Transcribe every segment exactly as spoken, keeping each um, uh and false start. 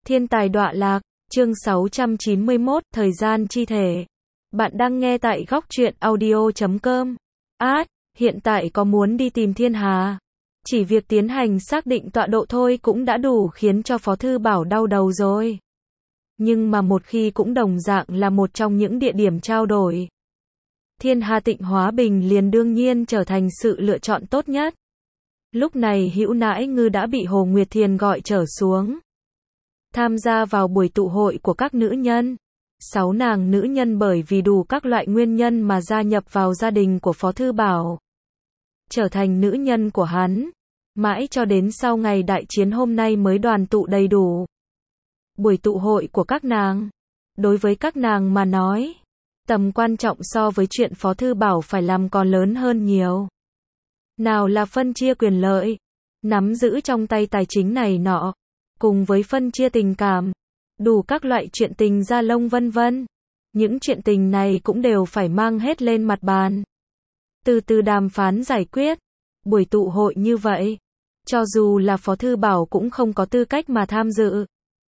Thiên tài đọa lạc, chương sáu trăm chín mươi mốt, thời gian chi thể. Bạn đang nghe tại góc truyện audio chấm com. Át, hiện tại có muốn đi tìm Thiên Hà? Chỉ việc tiến hành xác định tọa độ thôi cũng đã đủ khiến cho Phó Thư Bảo đau đầu rồi. Nhưng mà một khi cũng đồng dạng là một trong những địa điểm trao đổi. Thiên Hà Tịnh Hóa Bình liền đương nhiên trở thành sự lựa chọn tốt nhất. Lúc này Hữu Nãi Ngư đã bị Hồ Nguyệt Thiền gọi trở xuống. Tham gia vào buổi tụ hội của các nữ nhân. Sáu nàng nữ nhân bởi vì đủ các loại nguyên nhân mà gia nhập vào gia đình của Phó Thư Bảo. Trở thành nữ nhân của hắn. Mãi cho đến sau ngày đại chiến hôm nay mới đoàn tụ đầy đủ. Buổi tụ hội của các nàng. Đối với các nàng mà nói, tầm quan trọng so với chuyện Phó Thư Bảo phải làm còn lớn hơn nhiều. Nào là phân chia quyền lợi, nắm giữ trong tay tài chính này nọ, cùng với phân chia tình cảm, đủ các loại chuyện tình da lông vân vân. Những chuyện tình này cũng đều phải mang hết lên mặt bàn. Từ từ đàm phán giải quyết. Buổi tụ hội như vậy, cho dù là Phó Thư Bảo cũng không có tư cách mà tham dự.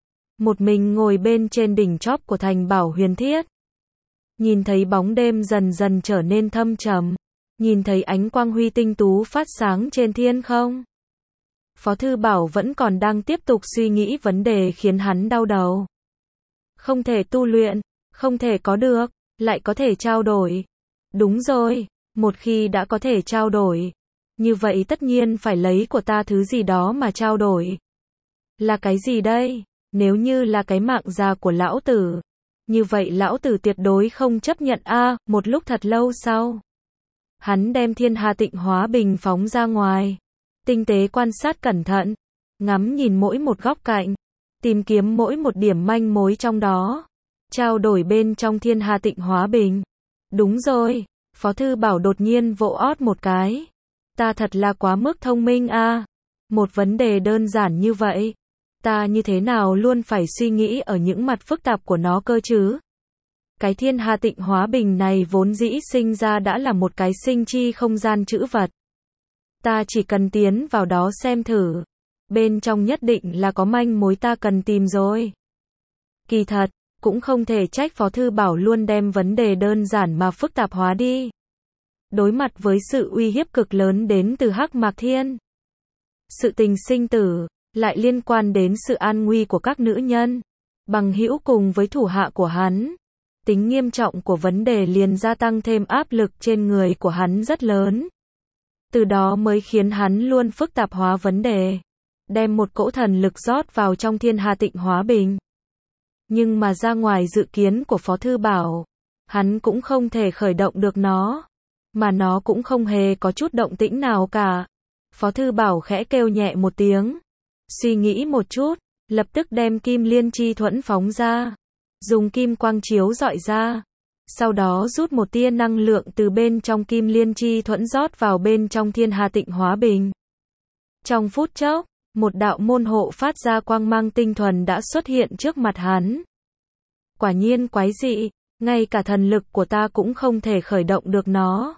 Một mình ngồi bên trên đỉnh chóp của thành Bảo Huyền Thiết. Nhìn thấy bóng đêm dần dần trở nên thâm trầm. Nhìn thấy ánh quang huy tinh tú phát sáng trên thiên không. Phó Thư Bảo vẫn còn đang tiếp tục suy nghĩ vấn đề khiến hắn đau đầu. Không thể tu luyện, không thể có được, lại có thể trao đổi. Đúng rồi, một khi đã có thể trao đổi, như vậy tất nhiên phải lấy của ta thứ gì đó mà trao đổi. Là cái gì đây? Nếu như là cái mạng già của lão tử, như vậy lão tử tuyệt đối không chấp nhận a. À, một lúc thật lâu sau, hắn đem Thiên Hà Tịnh Hóa Bình phóng ra ngoài. Tinh tế quan sát cẩn thận, ngắm nhìn mỗi một góc cạnh, tìm kiếm mỗi một điểm manh mối trong đó, trao đổi bên trong Thiên Hà Tịnh Hóa Bình. Đúng rồi, Phó Thư Bảo đột nhiên vỗ ót một cái. Ta thật là quá mức thông minh a. À. Một vấn đề đơn giản như vậy, ta như thế nào luôn phải suy nghĩ ở những mặt phức tạp của nó cơ chứ? Cái Thiên Hà Tịnh Hóa Bình này vốn dĩ sinh ra đã là một cái sinh chi không gian trữ vật. Ta chỉ cần tiến vào đó xem thử. Bên trong nhất định là có manh mối ta cần tìm rồi. Kỳ thật, cũng không thể trách Phó Thư Bảo luôn đem vấn đề đơn giản mà phức tạp hóa đi. Đối mặt với sự uy hiếp cực lớn đến từ Hắc Mạc Thiên. Sự tình sinh tử, lại liên quan đến sự an nguy của các nữ nhân. Bằng hữu cùng với thủ hạ của hắn. Tính nghiêm trọng của vấn đề liền gia tăng thêm áp lực trên người của hắn rất lớn. Từ đó mới khiến hắn luôn phức tạp hóa vấn đề. Đem một cỗ thần lực rót vào trong Thiên Hà Tịnh Hóa Bình. Nhưng mà ra ngoài dự kiến của Phó Thư Bảo, hắn cũng không thể khởi động được nó. Mà nó cũng không hề có chút động tĩnh nào cả. Phó Thư Bảo khẽ kêu nhẹ một tiếng. Suy nghĩ một chút, lập tức đem Kim Liên Chi Thuẫn phóng ra. Dùng kim quang chiếu rọi ra. Sau đó rút một tia năng lượng từ bên trong Kim Liên Chi Thuẫn rót vào bên trong Thiên Hà Tịnh Hóa Bình. Trong phút chốc, một đạo môn hộ phát ra quang mang tinh thuần đã xuất hiện trước mặt hắn. Quả nhiên quái dị, ngay cả thần lực của ta cũng không thể khởi động được nó.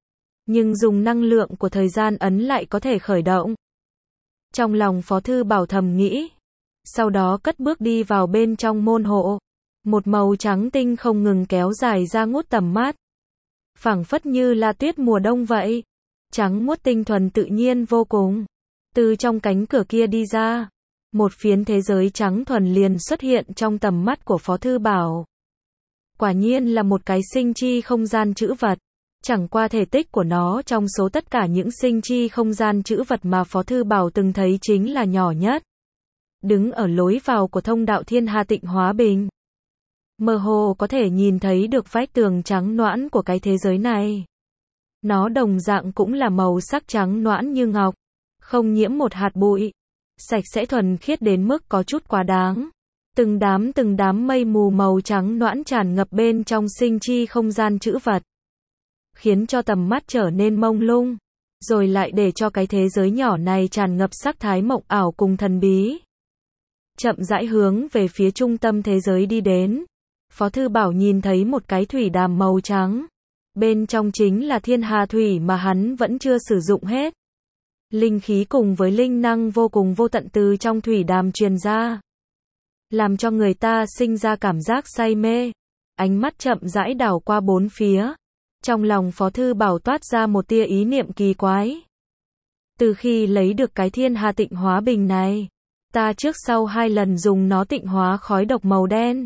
Nhưng dùng năng lượng của thời gian ấn lại có thể khởi động. Trong lòng Phó Thư Bảo thầm nghĩ. Sau đó cất bước đi vào bên trong môn hộ. Một màu trắng tinh không ngừng kéo dài ra ngút tầm mắt. Phảng phất như là tuyết mùa đông vậy. Trắng muốt tinh thuần tự nhiên vô cùng. Từ trong cánh cửa kia đi ra. Một phiến thế giới trắng thuần liền xuất hiện trong tầm mắt của Phó Thư Bảo. Quả nhiên là một cái sinh chi không gian trữ vật. Chẳng qua thể tích của nó trong số tất cả những sinh chi không gian trữ vật mà Phó Thư Bảo từng thấy chính là nhỏ nhất. Đứng ở lối vào của thông đạo Thiên Hà Tịnh Hóa Bình. Mơ hồ có thể nhìn thấy được vách tường trắng nõn của cái thế giới này. Nó đồng dạng cũng là màu sắc trắng nõn như ngọc. Không nhiễm một hạt bụi. Sạch sẽ thuần khiết đến mức có chút quá đáng. Từng đám từng đám mây mù màu trắng nõn tràn ngập bên trong sinh chi không gian trữ vật. Khiến cho tầm mắt trở nên mông lung. Rồi lại để cho cái thế giới nhỏ này tràn ngập sắc thái mộng ảo cùng thần bí. Chậm rãi hướng về phía trung tâm thế giới đi đến. Phó Thư Bảo nhìn thấy một cái thủy đàm màu trắng. Bên trong chính là Thiên Hà Thủy mà hắn vẫn chưa sử dụng hết. Linh khí cùng với linh năng vô cùng vô tận từ trong thủy đàm truyền ra. làm cho người ta sinh ra cảm giác say mê. Ánh mắt chậm rãi đảo qua bốn phía. Trong lòng Phó Thư Bảo toát ra một tia ý niệm kỳ quái. Từ khi lấy được cái thiên hà tịnh hóa bình này, ta trước sau hai lần dùng nó tịnh hóa khói độc màu đen.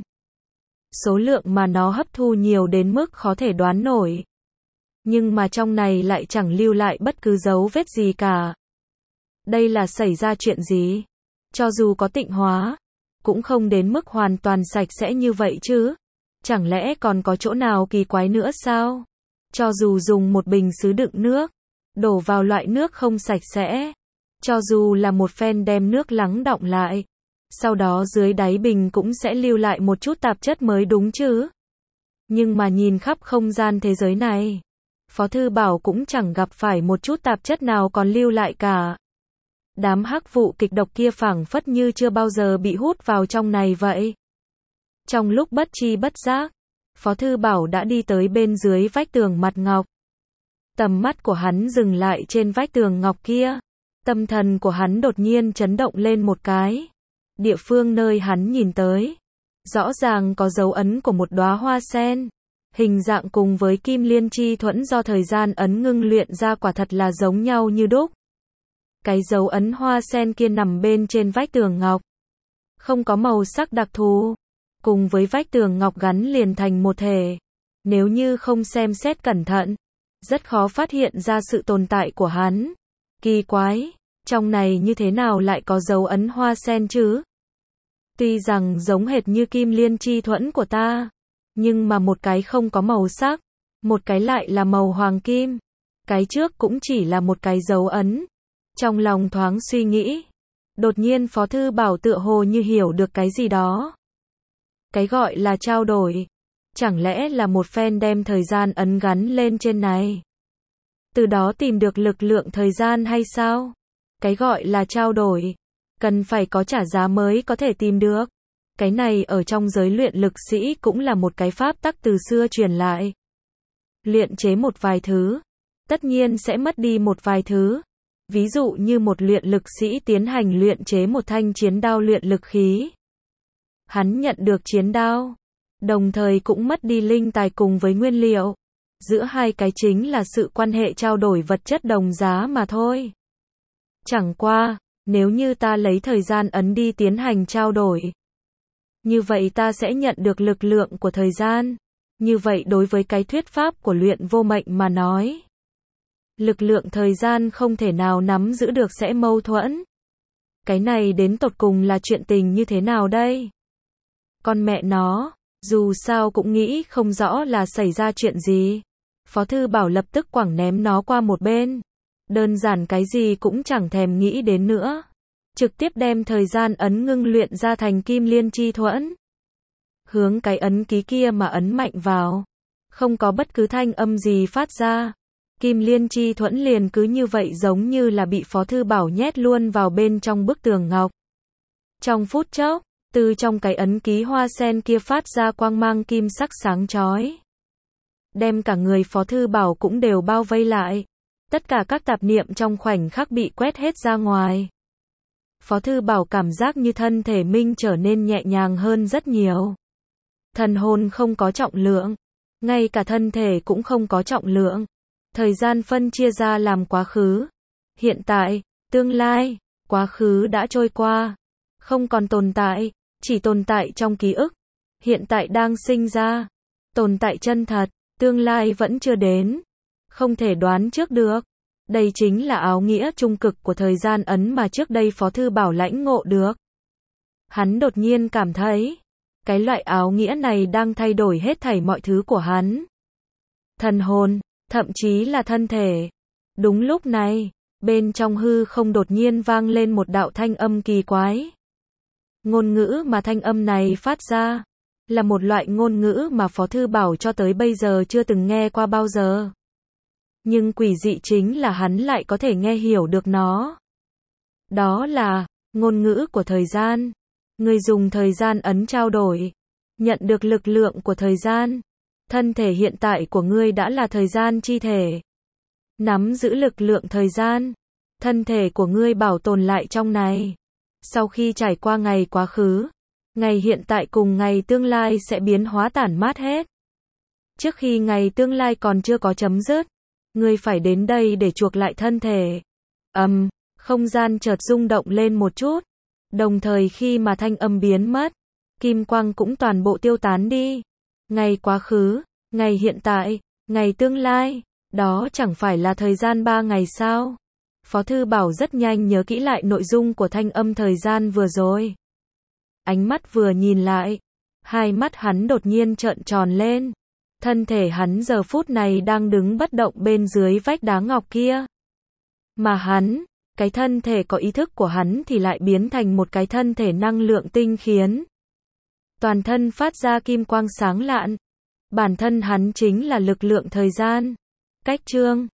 Số lượng mà nó hấp thu nhiều đến mức khó thể đoán nổi. Nhưng mà trong này lại chẳng lưu lại bất cứ dấu vết gì cả. Đây là xảy ra chuyện gì? Cho dù có tịnh hóa, cũng không đến mức hoàn toàn sạch sẽ như vậy chứ. Chẳng lẽ còn có chỗ nào kỳ quái nữa sao? Cho dù dùng một bình sứ đựng nước, đổ vào loại nước không sạch sẽ, cho dù là một phen đem nước lắng đọng lại, sau đó dưới đáy bình cũng sẽ lưu lại một chút tạp chất mới đúng chứ. Nhưng mà nhìn khắp không gian thế giới này, Phó Thư Bảo cũng chẳng gặp phải một chút tạp chất nào còn lưu lại cả. Đám hắc vụ kịch độc kia phảng phất như chưa bao giờ bị hút vào trong này vậy. Trong lúc bất tri bất giác, Phó Thư Bảo đã đi tới bên dưới vách tường mặt ngọc. Tầm mắt của hắn dừng lại trên vách tường ngọc kia. Tâm thần của hắn đột nhiên chấn động lên một cái. Địa phương nơi hắn nhìn tới, rõ ràng có dấu ấn của một đóa hoa sen. Hình dạng cùng với kim liên chi thuẫn do thời gian ấn ngưng luyện ra quả thật là giống nhau như đúc. Cái dấu ấn hoa sen kia nằm bên trên vách tường ngọc. Không có màu sắc đặc thù. Cùng với vách tường ngọc gắn liền thành một thể. Nếu như không xem xét cẩn thận, rất khó phát hiện ra sự tồn tại của hắn. Kỳ quái, trong này như thế nào lại có dấu ấn hoa sen chứ? Tuy rằng giống hệt như kim liên chi thuẫn của ta, nhưng mà một cái không có màu sắc, một cái lại là màu hoàng kim. Cái trước cũng chỉ là một cái dấu ấn. Trong lòng thoáng suy nghĩ, đột nhiên Phó Thư Bảo tựa hồ như hiểu được cái gì đó. Cái gọi là trao đổi, chẳng lẽ là một phen đem thời gian ấn gắn lên trên này, từ đó tìm được lực lượng thời gian hay sao? Cái gọi là trao đổi, cần phải có trả giá mới có thể tìm được. Cái này ở trong giới luyện lực sĩ cũng là một cái pháp tắc từ xưa truyền lại. Luyện chế một vài thứ, tất nhiên sẽ mất đi một vài thứ. Ví dụ như một luyện lực sĩ tiến hành luyện chế một thanh chiến đao luyện lực khí. Hắn nhận được chiến đao, đồng thời cũng mất đi linh tài cùng với nguyên liệu. Giữa hai cái chính là sự quan hệ trao đổi vật chất đồng giá mà thôi. Chẳng qua, nếu như ta lấy thời gian ấn đi tiến hành trao đổi, như vậy ta sẽ nhận được lực lượng của thời gian. Như vậy đối với cái thuyết pháp của luyện vô mệnh mà nói, lực lượng thời gian không thể nào nắm giữ được sẽ mâu thuẫn. Cái này đến tột cùng là chuyện tình như thế nào đây? Con mẹ nó, dù sao cũng nghĩ không rõ là xảy ra chuyện gì. Phó Thư Bảo lập tức quẳng ném nó qua một bên. Đơn giản cái gì cũng chẳng thèm nghĩ đến nữa. Trực tiếp đem thời gian ấn ngưng luyện ra thành kim liên chi thuẫn. Hướng cái ấn ký kia mà ấn mạnh vào. Không có bất cứ thanh âm gì phát ra. Kim liên chi thuẫn liền cứ như vậy giống như là bị Phó Thư Bảo nhét luôn vào bên trong bức tường ngọc. Trong phút chốc, từ trong cái ấn ký hoa sen kia phát ra quang mang kim sắc sáng chói. Đem cả người Phó Thư Bảo cũng đều bao vây lại. Tất cả các tạp niệm trong khoảnh khắc bị quét hết ra ngoài. Phó Thư Bảo cảm giác như thân thể mình trở nên nhẹ nhàng hơn rất nhiều. Thần hồn không có trọng lượng. Ngay cả thân thể cũng không có trọng lượng. Thời gian phân chia ra làm quá khứ, hiện tại, tương lai. Quá khứ đã trôi qua, không còn tồn tại, chỉ tồn tại trong ký ức. Hiện tại đang sinh ra, tồn tại chân thật, tương lai vẫn chưa đến, không thể đoán trước được. Đây chính là áo nghĩa trung cực của thời gian ấn mà trước đây Phó Thư Bảo lãnh ngộ được. Hắn đột nhiên cảm thấy, cái loại áo nghĩa này đang thay đổi hết thảy mọi thứ của hắn. Thần hồn, thậm chí là thân thể. Đúng lúc này, bên trong hư không đột nhiên vang lên một đạo thanh âm kỳ quái. Ngôn ngữ mà thanh âm này phát ra, là một loại ngôn ngữ mà Phó Thư Bảo cho tới bây giờ chưa từng nghe qua bao giờ. Nhưng quỷ dị chính là hắn lại có thể nghe hiểu được nó. Đó là, ngôn ngữ của thời gian. Người dùng thời gian ấn trao đổi, nhận được lực lượng của thời gian. Thân thể hiện tại của ngươi đã là thời gian chi thể. Nắm giữ lực lượng thời gian. Thân thể của ngươi bảo tồn lại trong này. Sau khi trải qua ngày quá khứ, Ngày hiện tại cùng ngày tương lai sẽ biến hóa tản mát hết. Trước khi ngày tương lai còn chưa có chấm dứt, ngươi phải đến đây để chuộc lại thân thể. Ầm, um, không gian chợt rung động lên một chút. Đồng thời khi mà thanh âm biến mất, kim quang cũng toàn bộ tiêu tán đi. Ngày quá khứ, ngày hiện tại, ngày tương lai, đó chẳng phải là thời gian ba ngày sao? Phó Thư Bảo rất nhanh nhớ kỹ lại nội dung của thanh âm thời gian vừa rồi. Ánh mắt vừa nhìn lại, hai mắt hắn đột nhiên trợn tròn lên. Thân thể hắn giờ phút này đang đứng bất động bên dưới vách đá ngọc kia. Mà hắn, cái thân thể có ý thức của hắn thì lại biến thành một cái thân thể năng lượng tinh khiến. Toàn thân phát ra kim quang sáng lạn. Bản thân hắn chính là lực lượng thời gian. Cách chương